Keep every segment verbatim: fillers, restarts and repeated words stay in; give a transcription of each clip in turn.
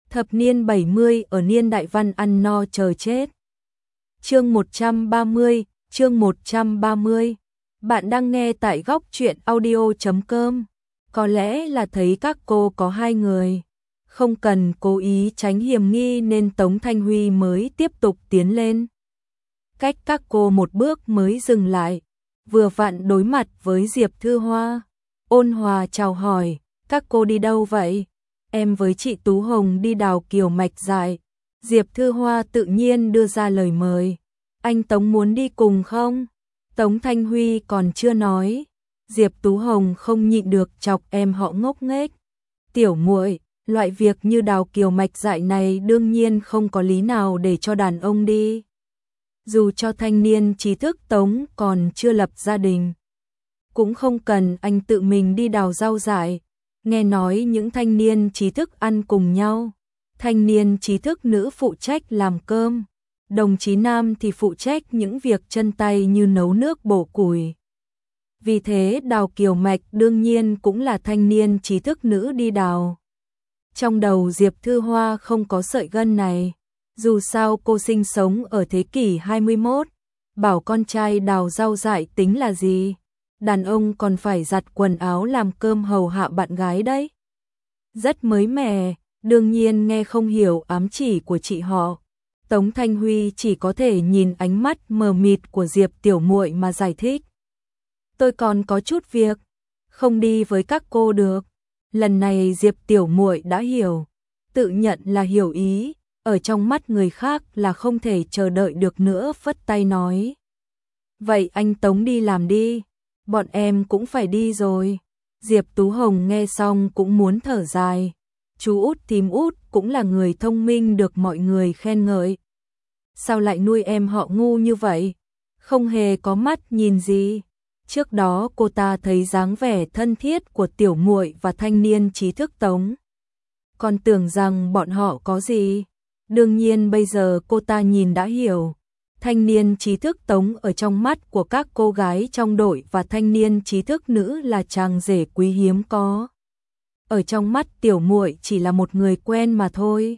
Thập niên bảy mươi ở niên đại văn ăn no chờ chết. Chương một trăm ba mươi, chương một trăm ba mươi. Bạn đang nghe tại góc truyện audio chấm com. Có lẽ là thấy các cô có hai người, không cần cố ý tránh hiểm nghi nên Tống Thanh Huy mới tiếp tục tiến lên. Cách các cô một bước mới dừng lại, vừa vặn đối mặt với Diệp Thư Hoa. Ôn hòa chào hỏi, các cô đi đâu vậy? Em với chị Tú Hồng đi đào kiều mạch dại. Diệp Thư Hoa tự nhiên đưa ra lời mời. Anh Tống muốn đi cùng không? Tống Thanh Huy còn chưa nói, Diệp Tú Hồng không nhịn được chọc em họ ngốc nghếch. Tiểu muội, loại việc như đào kiều mạch dại này đương nhiên không có lý nào để cho đàn ông đi. Dù cho thanh niên trí thức Tống còn chưa lập gia đình, cũng không cần anh tự mình đi đào rau dại. Nghe nói những thanh niên trí thức ăn cùng nhau, thanh niên trí thức nữ phụ trách làm cơm, đồng chí nam thì phụ trách những việc chân tay như nấu nước bổ củi. Vì thế đào kiều mạch đương nhiên cũng là thanh niên trí thức nữ đi đào. Trong đầu Diệp Thư Hoa không có sợi gân này, dù sao cô sinh sống ở thế kỷ hai mươi mốt, bảo con trai đào rau dại tính là gì? Đàn ông còn phải giặt quần áo làm cơm hầu hạ bạn gái đấy. Rất mới mẻ, đương nhiên nghe không hiểu ám chỉ của chị họ. Tống Thanh Huy chỉ có thể nhìn ánh mắt mờ mịt của Diệp tiểu muội mà giải thích. Tôi còn có chút việc, không đi với các cô được. Lần này Diệp tiểu muội đã hiểu, tự nhận là hiểu ý, ở trong mắt người khác là không thể chờ đợi được nữa, phất tay nói. Vậy anh Tống đi làm đi. Bọn em cũng phải đi rồi. Diệp Tú Hồng nghe xong cũng muốn thở dài. Chú út thím út cũng là người thông minh được mọi người khen ngợi. Sao lại nuôi em họ ngu như vậy? Không hề có mắt nhìn gì. Trước đó cô ta thấy dáng vẻ thân thiết của tiểu muội và thanh niên trí thức Tống, còn tưởng rằng bọn họ có gì. Đương nhiên bây giờ cô ta nhìn đã hiểu. Thanh niên trí thức Tống ở trong mắt của các cô gái trong đội và thanh niên trí thức nữ là chàng rể quý hiếm có. Ở trong mắt tiểu muội chỉ là một người quen mà thôi.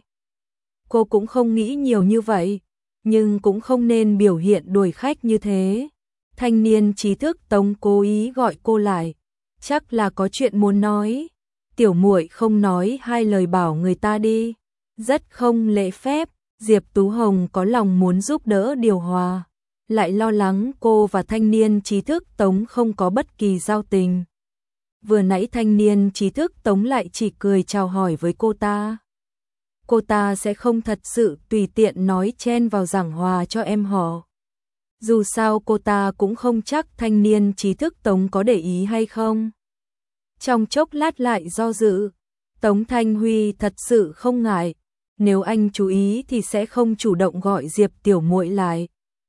Cô cũng không nghĩ nhiều như vậy, nhưng cũng không nên biểu hiện đuổi khách như thế. Thanh niên trí thức Tống cố ý gọi cô lại, chắc là có chuyện muốn nói. Tiểu muội không nói hai lời bảo người ta đi, rất không lễ phép. Diệp Tú Hồng có lòng muốn giúp đỡ điều hòa, lại lo lắng cô và thanh niên trí thức Tống không có bất kỳ giao tình. Vừa nãy thanh niên trí thức Tống lại chỉ cười chào hỏi với cô ta. Cô ta sẽ không thật sự tùy tiện nói chen vào giảng hòa cho em họ. Dù sao cô ta cũng không chắc thanh niên trí thức Tống có để ý hay không. Trong chốc lát lại do dự, Tống Thanh Huy thật sự không ngại. Nếu anh chú ý thì sẽ không chủ động gọi Diệp tiểu muội lại.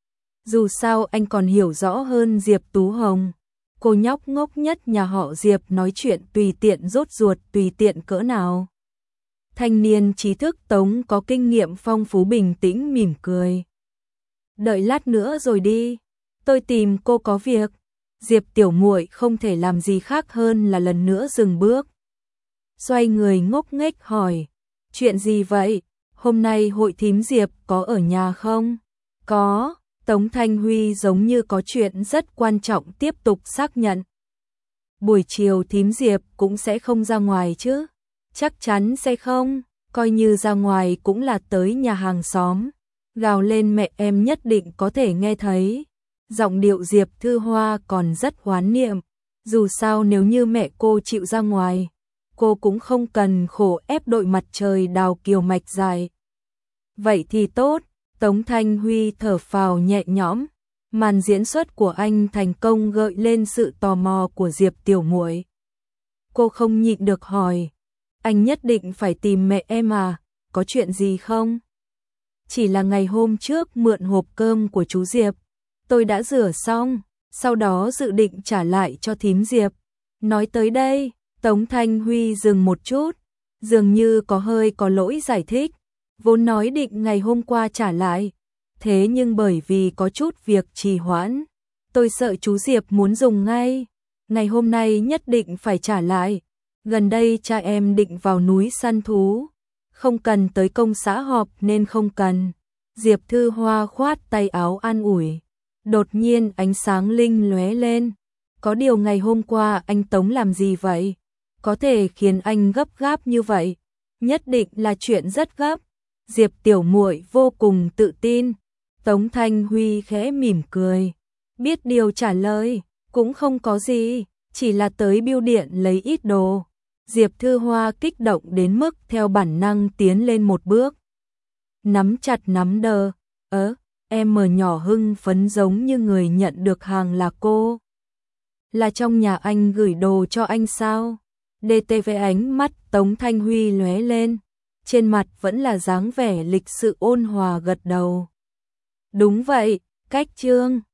Dù sao anh còn hiểu rõ hơn Diệp Tú Hồng. Cô nhóc ngốc nhất nhà họ Diệp nói chuyện tùy tiện rốt ruột tùy tiện cỡ nào. Thanh niên trí thức Tống có kinh nghiệm phong phú bình tĩnh mỉm cười. Đợi lát nữa rồi đi, tôi tìm cô có việc. Diệp tiểu muội không thể làm gì khác hơn là lần nữa dừng bước. Xoay người ngốc nghếch hỏi. Chuyện gì vậy? Hôm nay hội thím Diệp có ở nhà không? Có, Tống Thanh Huy giống như có chuyện rất quan trọng tiếp tục xác nhận. Buổi chiều thím Diệp cũng sẽ không ra ngoài chứ? Chắc chắn sẽ không, coi như ra ngoài cũng là tới nhà hàng xóm. Gào lên mẹ em nhất định có thể nghe thấy. Giọng điệu Diệp Thư Hoa còn rất hoán niệm. Dù sao nếu như mẹ cô chịu ra ngoài, cô cũng không cần khổ ép đội mặt trời đào kiều mạch dài. Vậy thì tốt, Tống Thanh Huy thở phào nhẹ nhõm. Màn diễn xuất của anh thành công gợi lên sự tò mò của Diệp tiểu muội. Cô không nhịn được hỏi, anh nhất định phải tìm mẹ em à, có chuyện gì không? Chỉ là ngày hôm trước mượn hộp cơm của chú Diệp, tôi đã rửa xong, sau đó dự định trả lại cho thím Diệp. Nói tới đây, Tống Thanh Huy dừng một chút, dường như có hơi có lỗi giải thích, vốn nói định ngày hôm qua trả lại, thế nhưng bởi vì có chút việc trì hoãn, tôi sợ chú Diệp muốn dùng ngay, ngày hôm nay nhất định phải trả lại. Gần đây cha em định vào núi săn thú, Không cần tới công xã họp nên không cần. Diệp Thư Hoa khoát tay áo an ủi. Đột nhiên ánh sáng linh lóe lên. Có điều ngày hôm qua anh Tống làm gì vậy? Có thể khiến anh gấp gáp như vậy? Nhất định là chuyện rất gấp. Diệp tiểu muội vô cùng tự tin. Tống Thanh Huy khẽ mỉm cười. Biết điều trả lời, cũng không có gì, chỉ là tới bưu điện lấy ít đồ. Diệp Thư Hoa kích động đến mức theo bản năng tiến lên một bước. Nắm chặt nắm đờ, ớ, em mờ nhỏ hưng phấn giống như người nhận được hàng là cô. Là trong nhà anh gửi đồ cho anh sao? đê tê vê ánh mắt Tống Thanh Huy lóe lên, trên mặt vẫn là dáng vẻ lịch sự ôn hòa gật đầu. Đúng vậy, cách trương.